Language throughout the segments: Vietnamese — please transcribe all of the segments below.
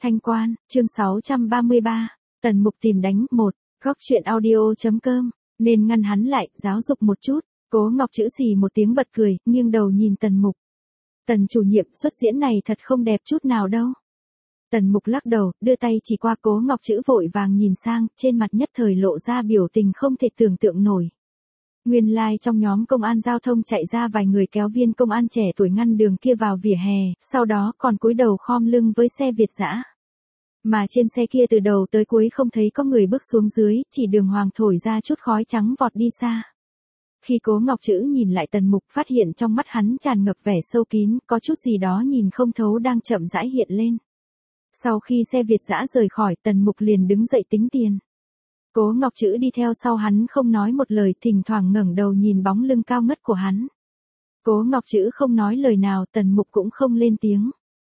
Thanh Quan, chương 633, Tần Mục tìm đánh 1, góc chuyện audio.com, nên ngăn hắn lại, giáo dục một chút. Cố Ngọc chữ xì một tiếng bật cười, nghiêng đầu nhìn Tần Mục. Tần chủ nhiệm, xuất diễn này thật không đẹp chút nào đâu. Tần Mục lắc đầu, đưa tay chỉ qua Cố Ngọc chữ vội vàng nhìn sang, trên mặt nhất thời lộ ra biểu tình không thể tưởng tượng nổi. Nguyên lai trong nhóm công an giao thông chạy ra vài người kéo viên công an trẻ tuổi ngăn đường kia vào vỉa hè, sau đó còn cúi đầu khom lưng với xe Việt dã. Mà trên xe kia từ đầu tới cuối không thấy có người bước xuống dưới, chỉ đường hoàng thổi ra chút khói trắng vọt đi xa. Khi Cố Ngọc chữ nhìn lại Tần Mục, phát hiện trong mắt hắn tràn ngập vẻ sâu kín, có chút gì đó nhìn không thấu đang chậm rãi hiện lên. Sau khi xe Việt dã rời khỏi, Tần Mục liền đứng dậy tính tiền. Cố Ngọc chữ đi theo sau hắn không nói một lời, thỉnh thoảng ngẩng đầu nhìn bóng lưng cao ngất của hắn. Cố Ngọc chữ không nói lời nào, Tần Mục cũng không lên tiếng.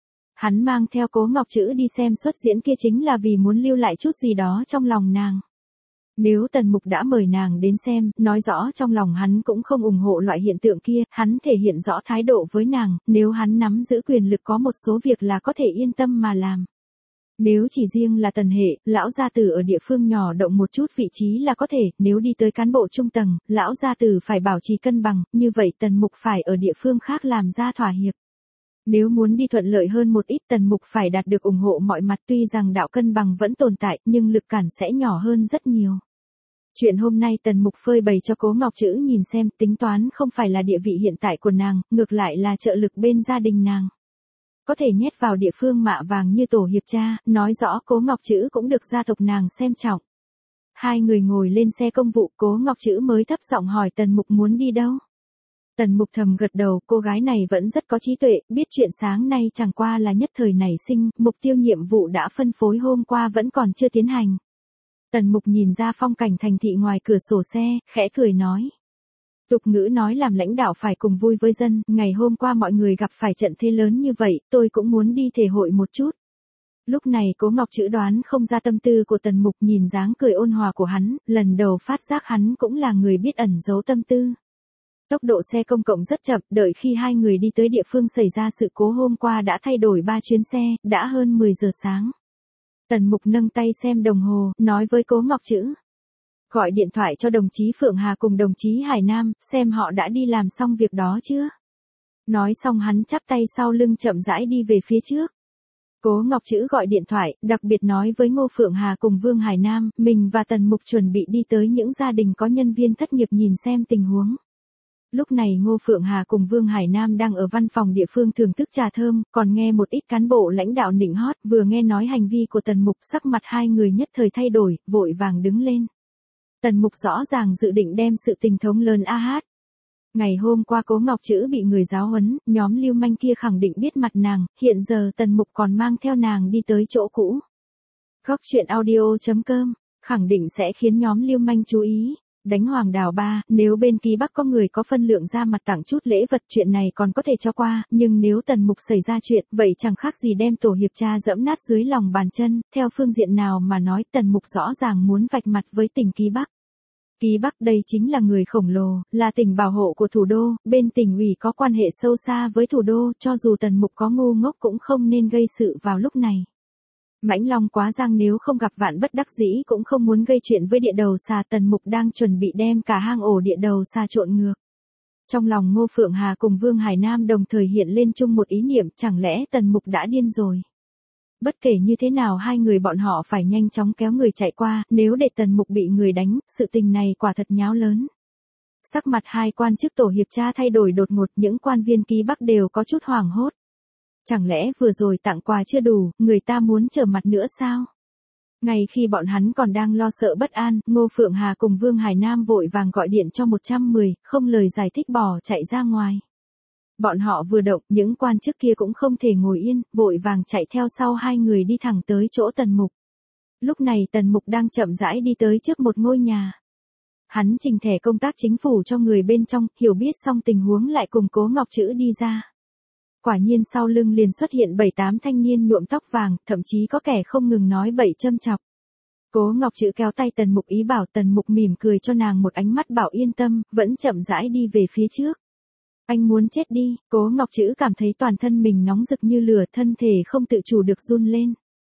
Hắn mang theo Cố Ngọc chữ đi xem xuất diễn kia chính là vì muốn lưu lại chút gì đó trong lòng nàng. Nếu Tần Mục đã mời nàng đến xem, nói rõ trong lòng hắn cũng không ủng hộ loại hiện tượng kia, hắn thể hiện rõ thái độ với nàng, nếu hắn nắm giữ quyền lực có một số việc là có thể yên tâm mà làm. Nếu chỉ riêng là Tần hệ, lão gia tử ở địa phương nhỏ động một chút vị trí là có thể, nếu đi tới cán bộ trung tầng, lão gia tử phải bảo trì cân bằng, như vậy Tần Mục phải ở địa phương khác làm ra thỏa hiệp. Nếu muốn đi thuận lợi hơn một ít, Tần Mục phải đạt được ủng hộ mọi mặt, tuy rằng đạo cân bằng vẫn tồn tại, nhưng lực cản sẽ nhỏ hơn rất nhiều. Chuyện hôm nay Tần Mục phơi bày cho Cố Ngọc chữ nhìn xem, tính toán không phải là địa vị hiện tại của nàng, ngược lại là trợ lực bên gia đình nàng. Có thể nhét vào địa phương mạ vàng như tổ hiệp cha, nói rõ Cố Ngọc chữ cũng được gia tộc nàng xem trọng. Hai người ngồi lên xe công vụ, Cố Ngọc chữ mới thấp giọng hỏi Tần Mục muốn đi đâu. Tần Mục thầm gật đầu, cô gái này vẫn rất có trí tuệ, biết chuyện sáng nay chẳng qua là nhất thời nảy sinh, mục tiêu nhiệm vụ đã phân phối hôm qua vẫn còn chưa tiến hành. Tần Mục nhìn ra phong cảnh thành thị ngoài cửa sổ xe, khẽ cười nói. Tục ngữ nói làm lãnh đạo phải cùng vui với dân, ngày hôm qua mọi người gặp phải trận thế lớn như vậy, tôi cũng muốn đi thể hội một chút. Lúc này Cố Ngọc chữ đoán không ra tâm tư của Tần Mục, nhìn dáng cười ôn hòa của hắn, lần đầu phát giác hắn cũng là người biết ẩn giấu tâm tư. Tốc độ xe công cộng rất chậm, đợi khi hai người đi tới địa phương xảy ra sự cố hôm qua đã thay đổi 3 chuyến xe, đã hơn 10 giờ sáng. Tần Mục nâng tay xem đồng hồ, nói với Cố Ngọc chữ. Gọi điện thoại cho đồng chí Phượng Hà cùng đồng chí Hải Nam, xem họ đã đi làm xong việc đó chưa. Nói xong hắn chắp tay sau lưng chậm rãi đi về phía trước. Cố Ngọc chữ gọi điện thoại, đặc biệt nói với Ngô Phượng Hà cùng Vương Hải Nam, mình và Tần Mục chuẩn bị đi tới những gia đình có nhân viên thất nghiệp nhìn xem tình huống. Lúc này Ngô Phượng Hà cùng Vương Hải Nam đang ở văn phòng địa phương thưởng thức trà thơm, còn nghe một ít cán bộ lãnh đạo nịnh hót, vừa nghe nói hành vi của Tần Mục, sắc mặt hai người nhất thời thay đổi, vội vàng đứng lên. Tần Mục rõ ràng dự định đem sự tình thống lớn hát. Ngày hôm qua Cố Ngọc chữ bị người giáo huấn, nhóm lưu manh kia khẳng định biết mặt nàng, hiện giờ Tần Mục còn mang theo nàng đi tới chỗ cũ. Góc chuyện audio.com, khẳng định sẽ khiến nhóm lưu manh chú ý. Đánh Hoàng Đào 3, nếu bên Ký Bắc có người có phân lượng ra mặt tặng chút lễ vật, chuyện này còn có thể cho qua, nhưng nếu Tần Mục xảy ra chuyện, vậy chẳng khác gì đem tổ hiệp cha dẫm nát dưới lòng bàn chân, theo phương diện nào mà nói Tần Mục rõ ràng muốn vạch mặt với tỉnh Ký Bắc. Ký Bắc đây chính là người khổng lồ, là tỉnh bảo hộ của thủ đô, bên tỉnh ủy có quan hệ sâu xa với thủ đô, cho dù Tần Mục có ngu ngốc cũng không nên gây sự vào lúc này. Mãnh Long quá giang nếu không gặp vạn bất đắc dĩ cũng không muốn gây chuyện với địa đầu xà. Tần Mục đang chuẩn bị đem cả hang ổ địa đầu xà trộn ngược. Trong lòng Ngô Phượng Hà cùng Vương Hải Nam đồng thời hiện lên chung một ý niệm, chẳng lẽ Tần Mục đã điên rồi. Bất kể như thế nào hai người bọn họ phải nhanh chóng kéo người chạy qua, nếu để Tần Mục bị người đánh, sự tình này quả thật nháo lớn. Sắc mặt hai quan chức tổ hiệp cha thay đổi đột ngột, những quan viên Ký Bắc đều có chút hoảng hốt. Chẳng lẽ vừa rồi tặng quà chưa đủ, người ta muốn trở mặt nữa sao? Ngay khi bọn hắn còn đang lo sợ bất an, Ngô Phượng Hà cùng Vương Hải Nam vội vàng gọi điện cho 110, không lời giải thích bỏ chạy ra ngoài. Bọn họ vừa động, những quan chức kia cũng không thể ngồi yên, vội vàng chạy theo sau hai người đi thẳng tới chỗ Tần Mục. Lúc này Tần Mục đang chậm rãi đi tới trước một ngôi nhà. Hắn trình thẻ công tác chính phủ cho người bên trong, hiểu biết xong tình huống lại cùng Cố Ngọc chữ đi ra. Quả nhiên sau lưng liền xuất hiện 7-8 thanh niên nhuộm tóc vàng, thậm chí có kẻ không ngừng nói bậy châm chọc. Cố Ngọc chữ kéo tay Tần Mục ý bảo, Tần Mục mỉm cười cho nàng một ánh mắt bảo yên tâm, vẫn chậm rãi đi về phía trước. Anh muốn chết đi. Cố Ngọc chữ cảm thấy toàn thân mình nóng rực như lửa, thân thể không tự chủ được run lên.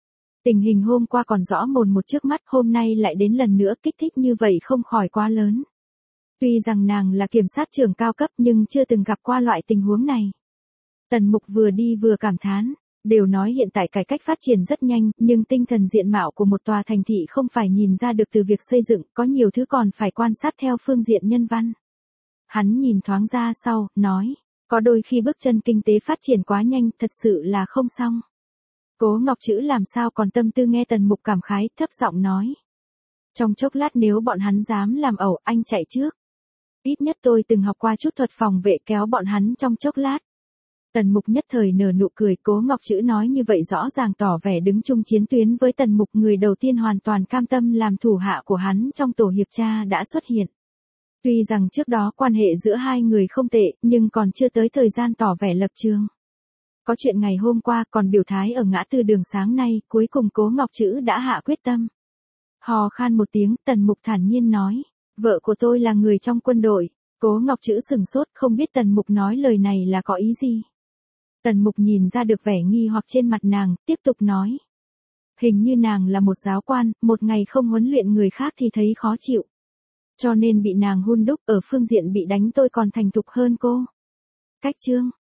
Tình hình hôm qua còn rõ mồn một trước mắt, hôm nay lại đến lần nữa, kích thích như vậy không khỏi quá lớn. Tuy rằng nàng là kiểm sát trưởng cao cấp nhưng chưa từng gặp qua loại tình huống này. Tần Mục vừa đi vừa cảm thán, đều nói hiện tại cải cách phát triển rất nhanh, nhưng tinh thần diện mạo của một tòa thành thị không phải nhìn ra được từ việc xây dựng, có nhiều thứ còn phải quan sát theo phương diện nhân văn. Hắn nhìn thoáng ra sau, nói, có đôi khi bước chân kinh tế phát triển quá nhanh, thật sự là không xong. Cố Ngọc Trữ làm sao còn tâm tư nghe Tần Mục cảm khái, thấp giọng nói. Trong chốc lát nếu bọn hắn dám làm ẩu, anh chạy trước. Ít nhất tôi từng học qua chút thuật phòng vệ, kéo bọn hắn trong chốc lát. Tần Mục nhất thời nở nụ cười, Cố Ngọc Trữ nói như vậy rõ ràng tỏ vẻ đứng chung chiến tuyến với Tần Mục, người đầu tiên hoàn toàn cam tâm làm thủ hạ của hắn trong tổ hiệp tra đã xuất hiện. Tuy rằng trước đó quan hệ giữa hai người không tệ, nhưng còn chưa tới thời gian tỏ vẻ lập trường. Có chuyện ngày hôm qua còn biểu thái ở ngã tư đường sáng nay, cuối cùng Cố Ngọc Trữ đã hạ quyết tâm. Hò khan một tiếng, Tần Mục thản nhiên nói, vợ của tôi là người trong quân đội. Cố Ngọc Trữ sừng sốt, không biết Tần Mục nói lời này là có ý gì. Tần Mục nhìn ra được vẻ nghi hoặc trên mặt nàng, tiếp tục nói. Hình như nàng là một giáo quan, một ngày không huấn luyện người khác thì thấy khó chịu. Cho nên bị nàng hun đúc, ở phương diện bị đánh tôi còn thành thục hơn cô. Cách chương